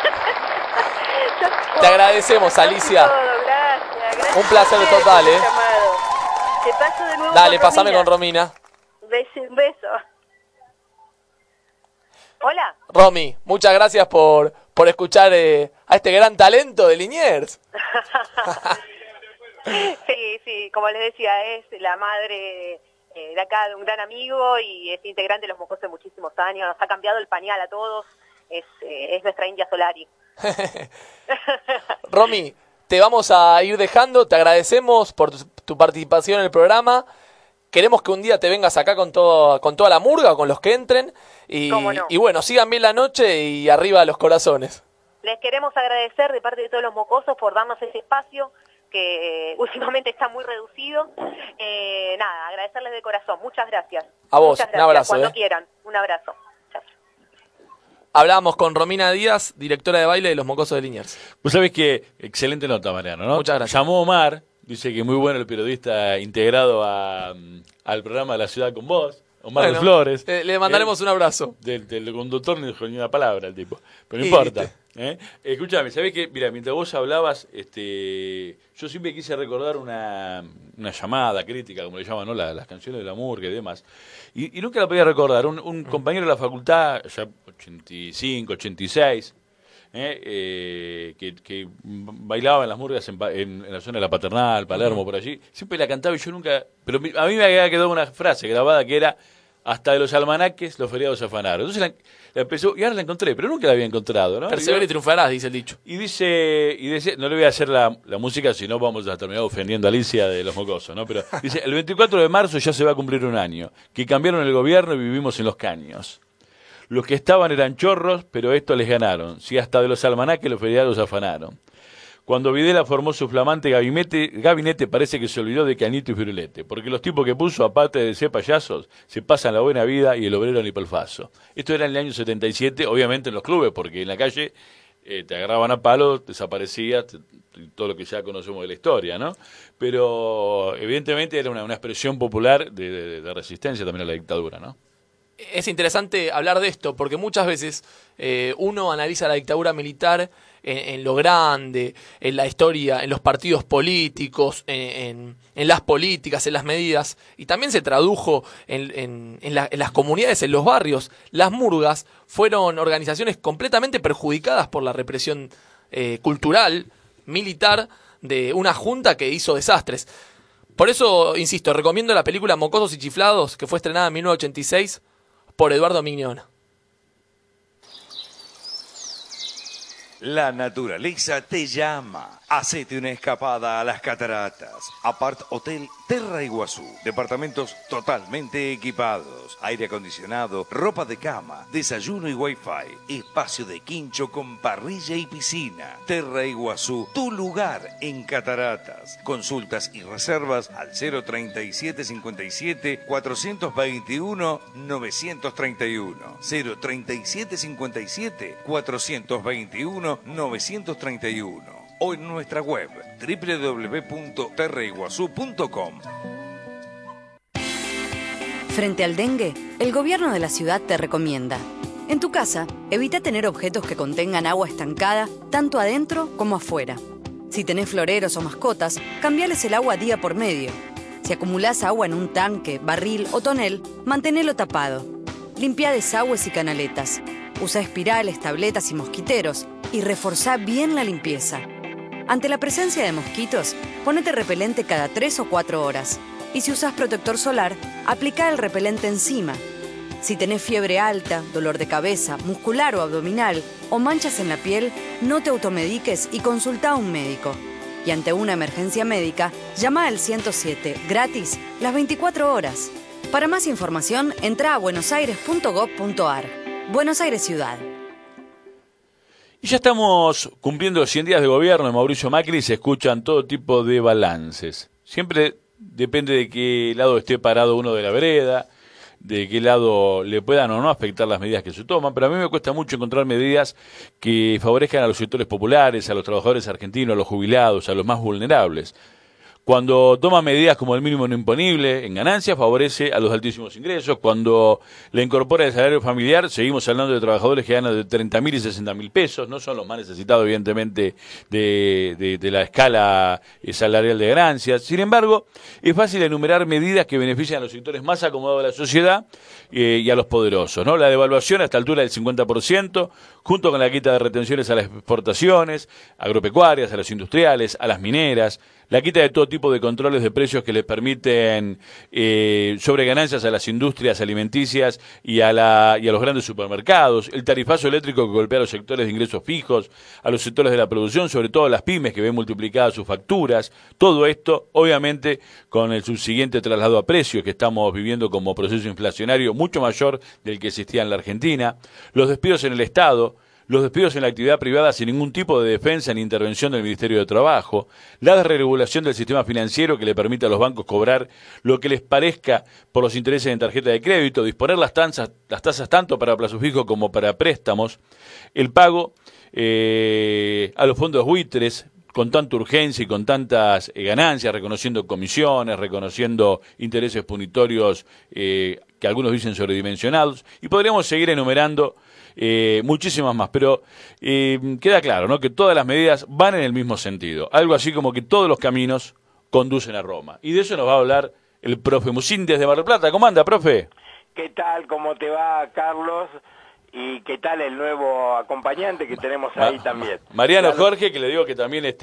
Te agradecemos, Alicia. Todo, gracias. Un placer Ustedes, total, llamado. Te paso de nuevo. Dale, con pasame Romina. con Romina. Un beso. Hola. Romy, muchas gracias por escuchar a este gran talento de Liniers. Sí, como les decía, es la madre de acá de un gran amigo y es integrante de los Mocosos de muchísimos años, nos ha cambiado el pañal a todos, es nuestra India Solari. Romy, te vamos a ir dejando, te agradecemos por tu participación en el programa. Queremos que un día te vengas acá con toda la murga, con los que entren. ¿Cómo no? Y bueno, sigan bien la noche y arriba los corazones. Les queremos agradecer de parte de todos los Mocosos por darnos ese espacio que últimamente está muy reducido. Agradecerles de corazón. Muchas gracias. A vos, Muchas gracias. un abrazo. Cuando quieran, un abrazo. Chao. Hablamos con Romina Díaz, directora de baile de los Mocosos de Liniers. Vos sabés que excelente nota, Mariano, ¿no? Muchas gracias. Llamó Omar, dice que muy bueno el periodista integrado al programa de La Ciudad con Vos, Omar de Flores. Le mandaremos un abrazo. Del conductor ni dijo ni una palabra el tipo, pero no Y importa. viste. Escúchame, ¿sabés qué? Mira, mientras vos hablabas, yo siempre quise recordar una llamada crítica, como le llaman, ¿no? Las canciones de la murga y demás. Y nunca la podía recordar. Un compañero de la facultad, ya 85, 86, que bailaba en las murgas en la zona de la Paternal, Palermo, por allí, siempre la cantaba y yo nunca... Pero a mí me había quedado una frase grabada que era: hasta de los almanaques los feriados se afanaron. Entonces la empezó, y ahora la encontré, pero nunca la había encontrado, ¿no? Persevera y triunfarás, dice el dicho. Y dice, no le voy a hacer la música, si no vamos a terminar ofendiendo a Alicia de los mocosos, ¿no? Pero dice, el 24 de marzo ya se va a cumplir un año, que cambiaron el gobierno y vivimos en los caños. Los que estaban eran chorros, pero esto les ganaron. Si hasta de los almanaques los feriados afanaron. Cuando Videla formó su flamante gabinete parece que se olvidó de Cañito y Firulete, porque los tipos que puso, aparte de ser payasos, se pasan la buena vida y el obrero ni pelfazo. Esto era en el año 77, obviamente en los clubes, porque en la calle te agarraban a palos, desaparecías, todo lo que ya conocemos de la historia, ¿no? Pero evidentemente era una expresión popular de resistencia también a la dictadura, ¿no? Es interesante hablar de esto porque muchas veces uno analiza la dictadura militar en lo grande, en la historia, en los partidos políticos, en las políticas, en las medidas, y también se tradujo en las comunidades, en los barrios. Las murgas fueron organizaciones completamente perjudicadas por la represión cultural, militar, de una junta que hizo desastres. Por eso, insisto, recomiendo la película Mocosos y Chiflados, que fue estrenada en 1986, por Eduardo Mignona. La naturaleza te llama. Hacete una escapada a las cataratas. Apart Hotel Terra Iguazú. Departamentos totalmente equipados. Aire acondicionado, ropa de cama, desayuno y wifi. Espacio de quincho con parrilla y piscina. Terra Iguazú, tu lugar en cataratas. Consultas y reservas al 03757 421 931. 03757 421 931 o en nuestra web www.terraiguazú.com. Frente al dengue, el gobierno de la ciudad te recomienda: en tu casa, evita tener objetos que contengan agua estancada, tanto adentro como afuera. Si tenés floreros o mascotas, cambiales el agua día por medio. Si acumulás agua en un tanque, barril o tonel, mantenelo tapado. Limpia desagües y canaletas. Usa espirales, tabletas y mosquiteros y reforzá bien la limpieza. Ante la presencia de mosquitos, ponete repelente cada 3 o 4 horas. Y si usás protector solar, aplica el repelente encima. Si tenés fiebre alta, dolor de cabeza, muscular o abdominal, o manchas en la piel, no te automediques y consulta a un médico. Y ante una emergencia médica, llama al 107, gratis, las 24 horas. Para más información, entra a buenosaires.gov.ar. Buenos Aires Ciudad. Y ya estamos cumpliendo los 100 días de gobierno de Mauricio Macri y se escuchan todo tipo de balances. Siempre depende de qué lado esté parado uno de la vereda, de qué lado le puedan o no afectar las medidas que se toman, pero a mí me cuesta mucho encontrar medidas que favorezcan a los sectores populares, a los trabajadores argentinos, a los jubilados, a los más vulnerables. Cuando toma medidas como el mínimo no imponible en ganancias, favorece a los altísimos ingresos. Cuando le incorpora el salario familiar, seguimos hablando de trabajadores que ganan de 30.000 y 60.000 pesos. No son los más necesitados, evidentemente, de la escala salarial de ganancias. Sin embargo, es fácil enumerar medidas que benefician a los sectores más acomodados de la sociedad y a los poderosos, ¿no? La devaluación a esta altura del 50%, junto con la quita de retenciones a las exportaciones agropecuarias, a las industriales, a las mineras, la quita de todo tipo de controles de precios que les permiten sobreganancias a las industrias alimenticias y a los grandes supermercados, el tarifazo eléctrico que golpea a los sectores de ingresos fijos, a los sectores de la producción, sobre todo a las pymes que ven multiplicadas sus facturas. Todo esto, obviamente, con el subsiguiente traslado a precios que estamos viviendo como proceso inflacionario mucho mayor del que existía en la Argentina, los despidos en el Estado, los despidos en la actividad privada sin ningún tipo de defensa ni intervención del Ministerio de Trabajo, la desregulación del sistema financiero que le permite a los bancos cobrar lo que les parezca por los intereses en tarjeta de crédito, disponer las tasas tanto para plazo fijo como para préstamos, el pago a los fondos buitres con tanta urgencia y con tantas ganancias, reconociendo comisiones, reconociendo intereses punitorios que algunos dicen sobredimensionados, y podríamos seguir enumerando muchísimas más, pero queda claro, ¿no?, que todas las medidas van en el mismo sentido, algo así como que todos los caminos conducen a Roma, y de eso nos va a hablar el profe Musín desde Mar del Plata. ¿Cómo anda, profe? ¿Qué tal? ¿Cómo te va, Carlos? ¿Y qué tal el nuevo acompañante que tenemos ahí también? Mariano Jorge, que le digo que también es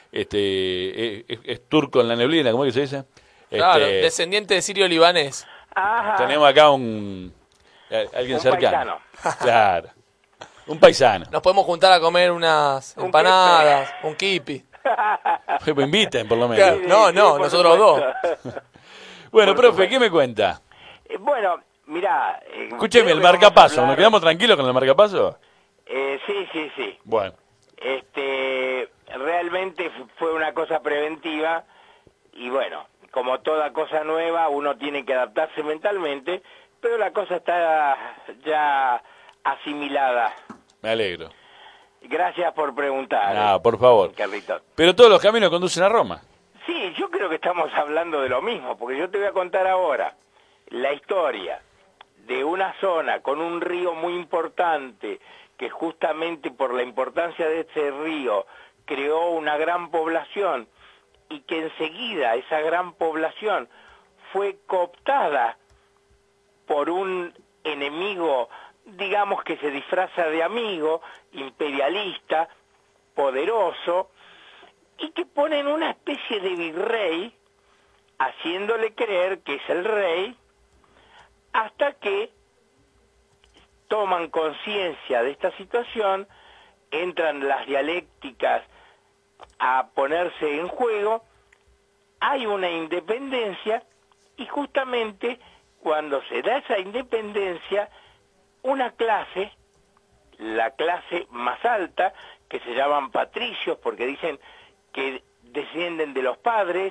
turco en la neblina, ¿cómo es que se dice? Claro, descendiente de sirio-libanés. Ajá. Tenemos acá alguien Un cercano. Claro. Un paisano. Nos podemos juntar a comer unas Un empanadas, un kipi. Me inviten, por lo menos. Claro. No, por nosotros dos. supuesto. Bueno, Por profe, supuesto. ¿qué me cuenta? Bueno, mirá. Escúcheme, creo el que vamos a marcapaso. ¿Nos hablar- quedamos tranquilos con el marcapaso? Sí. Bueno. Realmente fue una cosa preventiva y bueno, como toda cosa nueva, uno tiene que adaptarse mentalmente, pero la cosa está ya asimilada. Me alegro. Gracias por preguntar. No, por favor. Carlitos. Pero todos los caminos conducen a Roma. Sí, yo creo que estamos hablando de lo mismo, porque yo te voy a contar ahora la historia de una zona con un río muy importante, que justamente por la importancia de ese río creó una gran población y que enseguida esa gran población fue cooptada por un enemigo, digamos que se disfraza de amigo, imperialista, poderoso, y que ponen una especie de virrey, haciéndole creer que es el rey, hasta que toman conciencia de esta situación, entran las dialécticas a ponerse en juego, hay una independencia, y justamente cuando se da esa independencia, una clase, la clase más alta, que se llaman patricios, porque dicen que descienden de los padres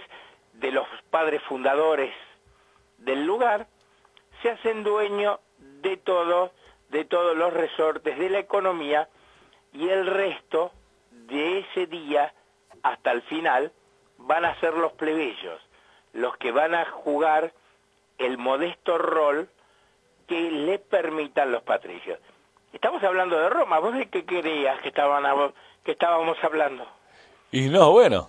fundadores del lugar, se hacen dueños de todos los resortes de la economía, y el resto de ese día hasta el final van a ser los plebeyos, los que van a jugar el modesto rol que le permitan los patricios. Estamos hablando de Roma. ¿Vos de qué creías que estábamos hablando? Y no, bueno,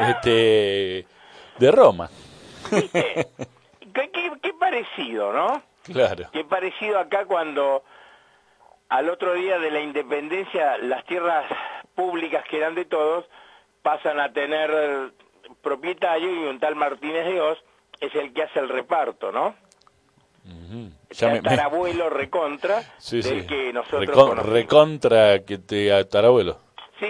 de Roma. ¿Viste? Qué parecido, ¿no? Claro. Qué parecido acá cuando al otro día de la independencia las tierras públicas que eran de todos pasan a tener propietario, y un tal Martínez de Oz es el que hace el reparto, ¿no? Ya me- Tatarabuelo recontra Sí, del sí. que nosotros conocimos. Recontra que te atarabuelo. Sí.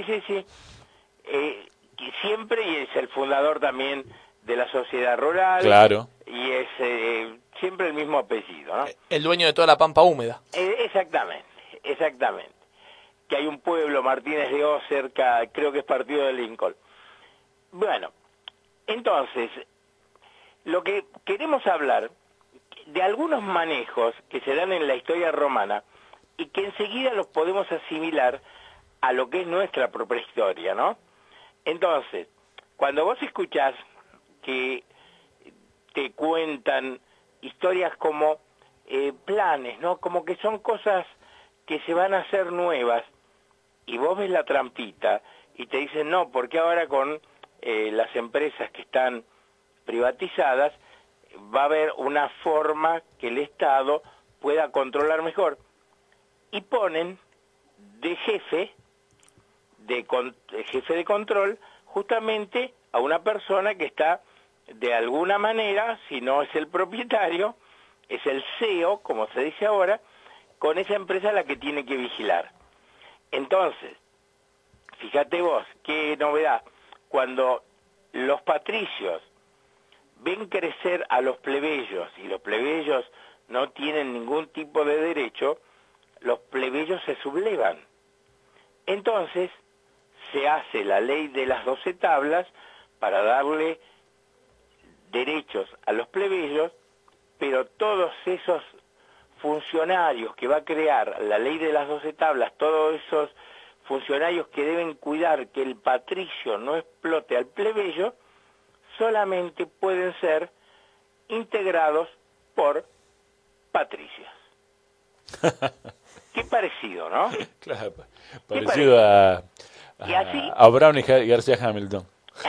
Que siempre, y es el fundador también de la sociedad rural. Claro. Y es siempre el mismo apellido, ¿no? El dueño de toda la pampa húmeda. Exactamente. Que hay un pueblo, Martínez de Oz, cerca, creo que es partido de Lincoln. Bueno, entonces, lo que queremos hablar de algunos manejos que se dan en la historia romana y que enseguida los podemos asimilar a lo que es nuestra propia historia, ¿no? Entonces, cuando vos escuchás que te cuentan historias como planes, ¿no? Como que son cosas que se van a hacer nuevas, y vos ves la trampita y te dicen, no, porque ahora con las empresas que están privatizadas va a haber una forma que el Estado pueda controlar mejor, y ponen de jefe de control justamente a una persona que está de alguna manera, si no es el propietario, es el CEO, como se dice ahora, con esa empresa a la que tiene que vigilar. Entonces, fíjate vos, qué novedad, cuando los patricios ven crecer a los plebeyos, y los plebeyos no tienen ningún tipo de derecho, los plebeyos se sublevan. Entonces, se hace la ley de las 12 tablas para darle derechos a los plebeyos, pero todos esos funcionarios que va a crear la ley de las 12 tablas, todos esos funcionarios que deben cuidar que el patricio no explote al plebeyo, solamente pueden ser integrados por patricios. Qué parecido, ¿no? Claro, ¿Qué parecido a Y así- a Brown y García Hamilton.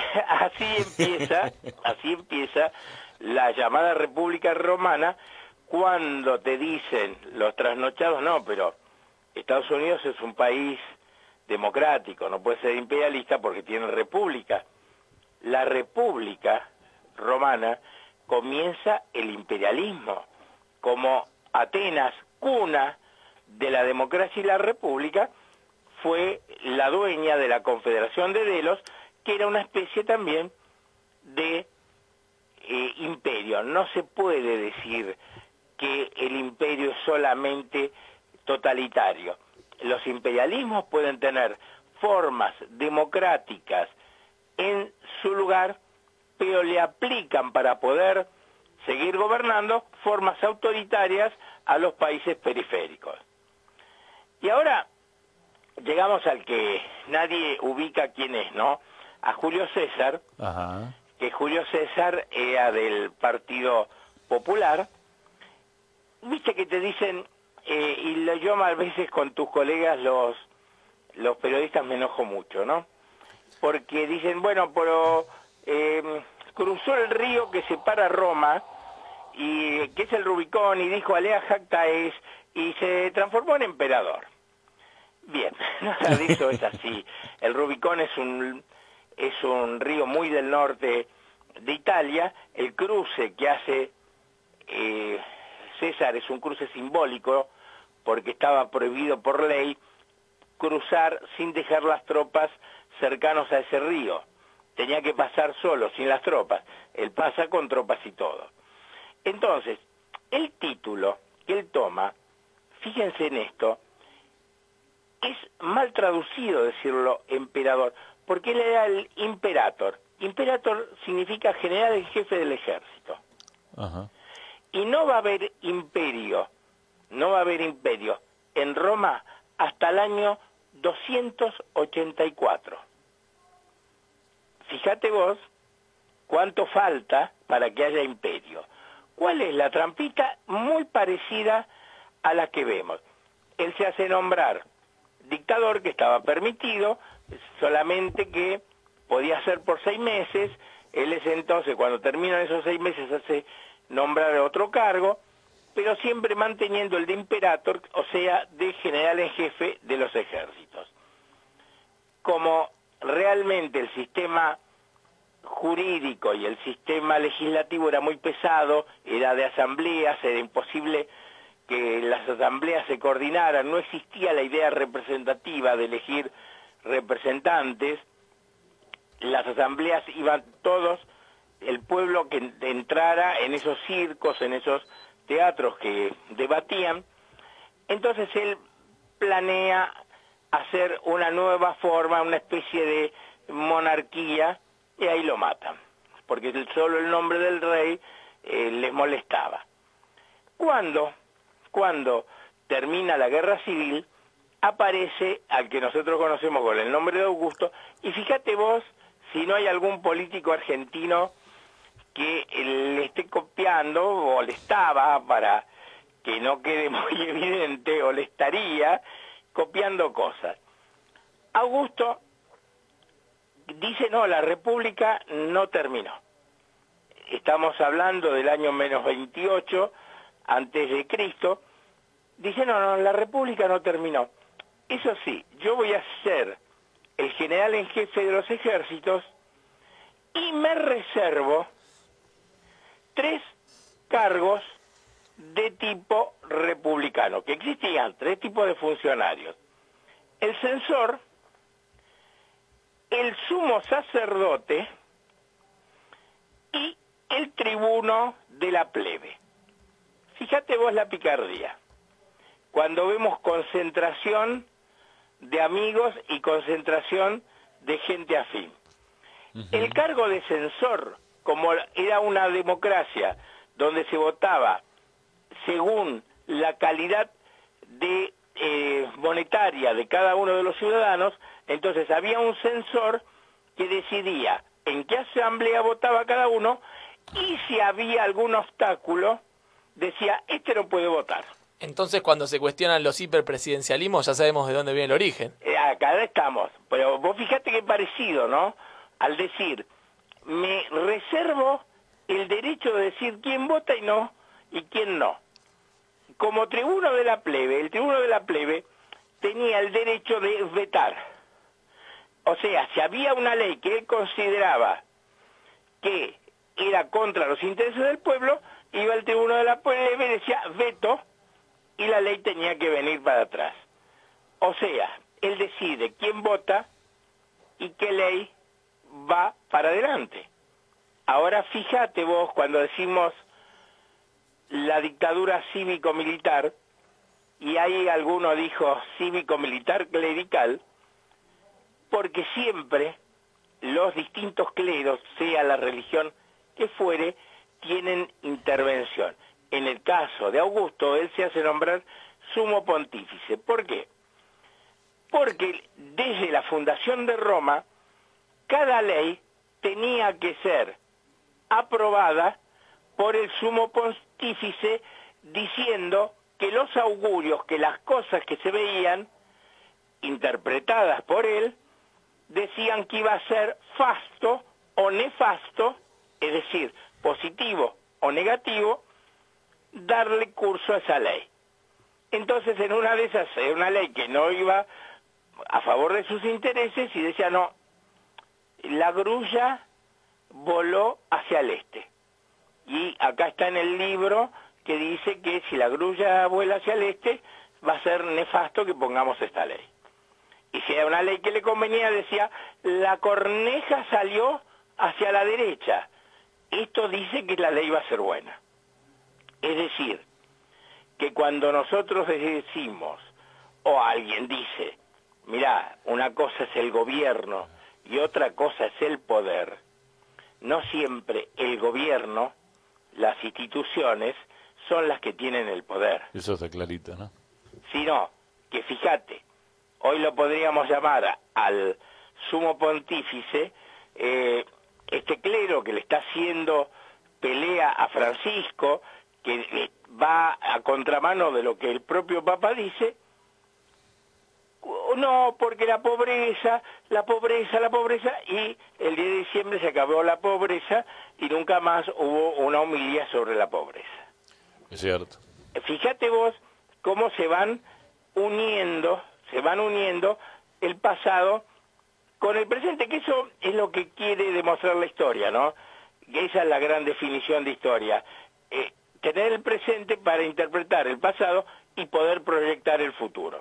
Así empieza la llamada República Romana, cuando te dicen los trasnochados, no, pero Estados Unidos es un país democrático, no puede ser imperialista porque tiene república. La República Romana comienza el imperialismo, como Atenas, cuna de la democracia y la república, fue la dueña de la Confederación de Delos, que era una especie también de imperio. No se puede decir que el imperio es solamente totalitario. Los imperialismos pueden tener formas democráticas en su lugar, pero le aplican para poder seguir gobernando formas autoritarias a los países periféricos. Y ahora llegamos al que nadie ubica quién es, ¿no? A Julio César, Ajá. que Julio César era del Partido Popular. Viste que te dicen, yo a veces con tus colegas los periodistas me enojo mucho, ¿no? Porque dicen, bueno, pero cruzó el río que separa Roma, y que es el Rubicón, y dijo alea jacta es, y se transformó en emperador. Bien, nada de eso es así. El Rubicón es un río muy del norte de Italia. El cruce que hace César es un cruce simbólico, porque estaba prohibido por ley cruzar sin dejar las tropas cercanos a ese río. Tenía que pasar solo, sin las tropas. Él pasa con tropas y todo. Entonces, el título que él toma, fíjense en esto, es mal traducido decirlo emperador, porque él era el imperator. Imperator significa general en jefe del ejército. Ajá. Y no va a haber imperio en Roma hasta el año 284. Fíjate vos cuánto falta para que haya imperio. ¿Cuál es la trampita? Muy parecida a la que vemos. Él se hace nombrar dictador, que estaba permitido, solamente que podía ser por 6 meses. Él es entonces, cuando terminan esos 6 meses, hace nombrar otro cargo, pero siempre manteniendo el de imperator, o sea, de general en jefe de los ejércitos. Como realmente el sistema jurídico y el sistema legislativo era muy pesado, era de asambleas, era imposible que las asambleas se coordinaran, no existía la idea representativa de elegir representantes, las asambleas iban todos, el pueblo que entrara en esos circos, en esos teatros que debatían. Entonces él planea hacer una nueva forma, una especie de monarquía, y ahí lo matan, porque solo el nombre del rey les molestaba. Cuando termina la guerra civil, aparece al que nosotros conocemos con el nombre de Augusto, y fíjate vos si no hay algún político argentino que le esté copiando, o le estaba, para que no quede muy evidente, o le estaría copiando cosas. Augusto dice, no, la república no terminó. Estamos hablando del año menos 28 antes de Cristo. Dice, no, la república no terminó. Eso sí, yo voy a ser el general en jefe de los ejércitos y me reservo 3 cargos de tipo republicano, que existían 3 tipos de funcionarios: el censor, el sumo sacerdote y el tribuno de la plebe. Fíjate vos la picardía. Cuando vemos concentración de amigos y concentración de gente afín. El cargo de censor, como era una democracia donde se votaba según la calidad de monetaria de cada uno de los ciudadanos, entonces había un censor que decidía en qué asamblea votaba cada uno, y si había algún obstáculo, decía, este no puede votar. Entonces, cuando se cuestionan los hiperpresidencialismos, ya sabemos de dónde viene el origen. Acá estamos, pero vos fíjate qué parecido, ¿no? Al decir, me reservo el derecho de decir quién vota y quién no. Como tribuno de la plebe, el tribuno de la plebe tenía el derecho de vetar. O sea, si había una ley que él consideraba que era contra los intereses del pueblo, iba el tribuno de la plebe, decía veto, y la ley tenía que venir para atrás. O sea, él decide quién vota y qué ley va para adelante. Ahora fíjate vos, cuando decimos la dictadura cívico-militar, y ahí alguno dijo cívico-militar clerical, porque siempre los distintos cleros, sea la religión que fuere, tienen intervención. En el caso de Augusto, él se hace nombrar sumo pontífice. ¿Por qué? Porque desde la fundación de Roma, cada ley tenía que ser aprobada por el sumo pontífice, diciendo que los augurios, que las cosas que se veían, interpretadas por él, decían que iba a ser fasto o nefasto, es decir, positivo o negativo, darle curso a esa ley. Entonces, en una de esas, una ley que no iba a favor de sus intereses, y decía, no, la grulla voló hacia el este. Y acá está en el libro que dice que si la grulla vuela hacia el este, va a ser nefasto que pongamos esta ley. Y si era una ley que le convenía, decía, la corneja salió hacia la derecha. Esto dice que la ley va a ser buena. Es decir, que cuando nosotros decimos, o alguien dice, mirá, una cosa es el gobierno y otra cosa es el poder, no siempre el gobierno, las instituciones, son las que tienen el poder. Eso está clarito, ¿no? Sino que, fíjate, hoy lo podríamos llamar al sumo pontífice, este clero que le está haciendo pelea a Francisco, que va a contramano de lo que el propio Papa dice. No, porque la pobreza, y el 10 de diciembre se acabó la pobreza y nunca más hubo una homilía sobre la pobreza. Es cierto. Fíjate vos cómo se van uniendo el pasado con el presente, que eso es lo que quiere demostrar la historia, ¿no? Que esa es la gran definición de historia. Tener el presente para interpretar el pasado y poder proyectar el futuro.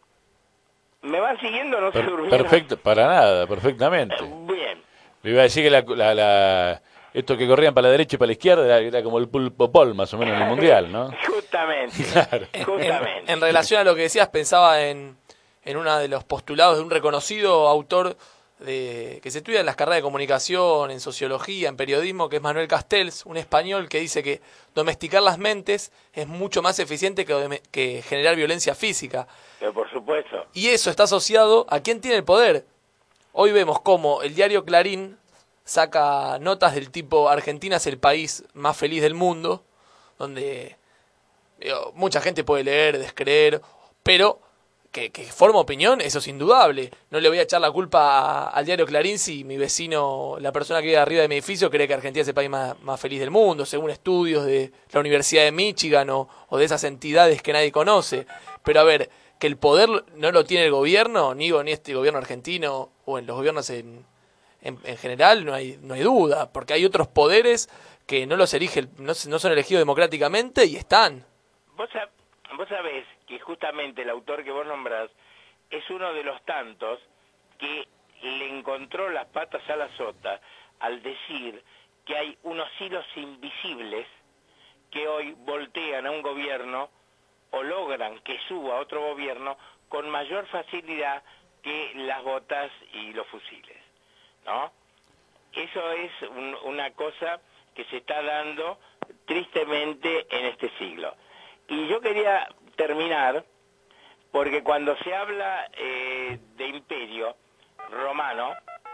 ¿Me van siguiendo? ¿No se durmieron? Perfecto, para nada, perfectamente. Bien. Le iba a decir que esto que corrían para la derecha y para la izquierda era como el pulpo pol, más o menos, en el Mundial, ¿no? Justamente. Claro. Justamente. En relación a lo que decías, pensaba en uno de los postulados de un reconocido autor que se estudia en las carreras de comunicación, en sociología, en periodismo, que es Manuel Castells, un español que dice que domesticar las mentes es mucho más eficiente que generar violencia física. Pero por supuesto. Y eso está asociado a quién tiene el poder. Hoy vemos cómo el diario Clarín saca notas del tipo Argentina es el país más feliz del mundo, donde mucha gente puede leer, descreer, pero que forma opinión, eso es indudable. No le voy a echar la culpa al diario Clarín si mi vecino, la persona que vive arriba de mi edificio, cree que Argentina es el país más feliz del mundo, según estudios de la Universidad de Michigan o de esas entidades que nadie conoce. Pero a ver, que el poder no lo tiene el gobierno, ni este gobierno argentino o en los gobiernos en general, no hay duda, porque hay otros poderes que no los elige, no son elegidos democráticamente y están. Vos sabés que justamente el autor que vos nombrás es uno de los tantos que le encontró las patas a la sota al decir que hay unos hilos invisibles que hoy voltean a un gobierno o logran que suba a otro gobierno con mayor facilidad que las botas y los fusiles, ¿no? Eso es una cosa que se está dando tristemente en este siglo. Y yo quería terminar, porque cuando se habla de imperio romano,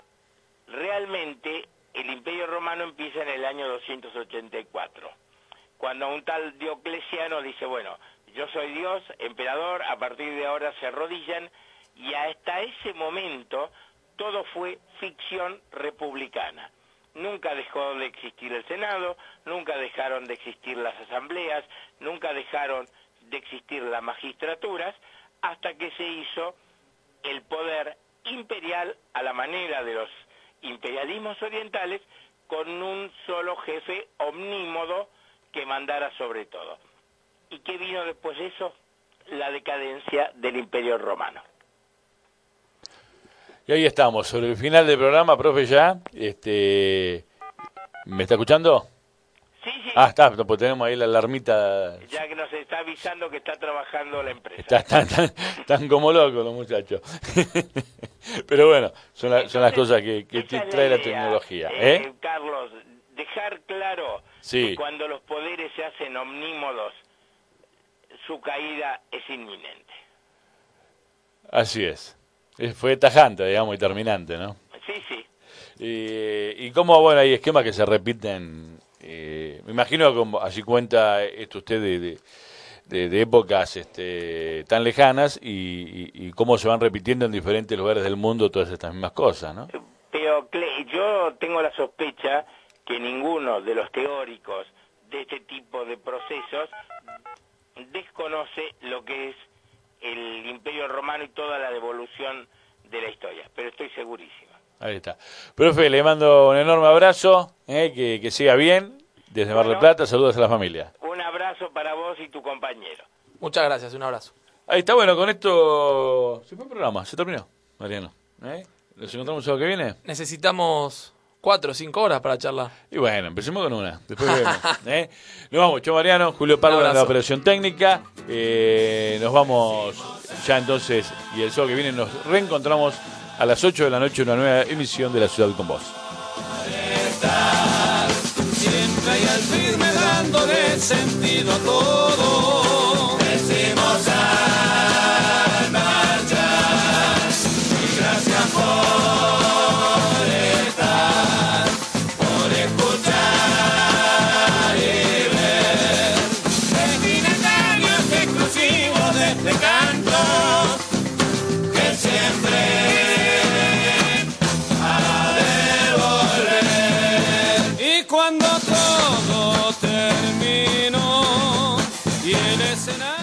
realmente el imperio romano empieza en el año 284, cuando un tal Diocleciano dice, bueno, yo soy Dios, emperador, a partir de ahora se arrodillan, y hasta ese momento todo fue ficción republicana. Nunca dejó de existir el Senado, nunca dejaron de existir las asambleas, nunca dejaron de existir las magistraturas, hasta que se hizo el poder imperial a la manera de los imperialismos orientales, con un solo jefe omnímodo que mandara sobre todo. ¿Y qué vino después de eso? La decadencia del Imperio Romano. Y ahí estamos, sobre el final del programa, profe, ya. ¿Me está escuchando? Sí, sí. Ah, está, pues tenemos ahí la alarmita. Ya que nos está avisando que está trabajando la empresa. Están como locos los muchachos. Pero bueno, son las cosas que trae la tecnología. Carlos, dejar claro que cuando los poderes se hacen omnímodos, su caída es inminente. Así es. Fue tajante, digamos, y terminante, ¿no? Sí, sí. Y cómo, bueno, hay esquemas que se repiten. Me imagino que así cuenta esto usted de épocas tan lejanas y cómo se van repitiendo en diferentes lugares del mundo todas estas mismas cosas, ¿no? Pero yo tengo la sospecha que ninguno de los teóricos de este tipo de procesos desconoce lo que es el Imperio Romano y toda la devolución de la historia, pero estoy segurísimo. Ahí está. Profe, le mando un enorme abrazo, que siga bien, desde Mar del Plata, saludos a la familia. Un abrazo para vos y tu compañero. Muchas gracias, un abrazo. Ahí está, bueno, con esto se fue el programa, se terminó, Mariano. ¿Nos encontramos el sábado que viene? Necesitamos 4 o 5 horas para charlar. Y bueno, empecemos con una, después vemos. Nos vamos, chao Mariano, Julio Pardo en la operación técnica. Nos vamos ya entonces, y el sábado que viene nos reencontramos a las 8 de la noche, una nueva emisión de La Ciudad con Vos. Siempre y al firme dándole sentido a todo. Decimos al marchar y gracias por estar, por escuchar y ver. Destinatarios exclusivos de este canto que siempre cuando todo terminó y el escenario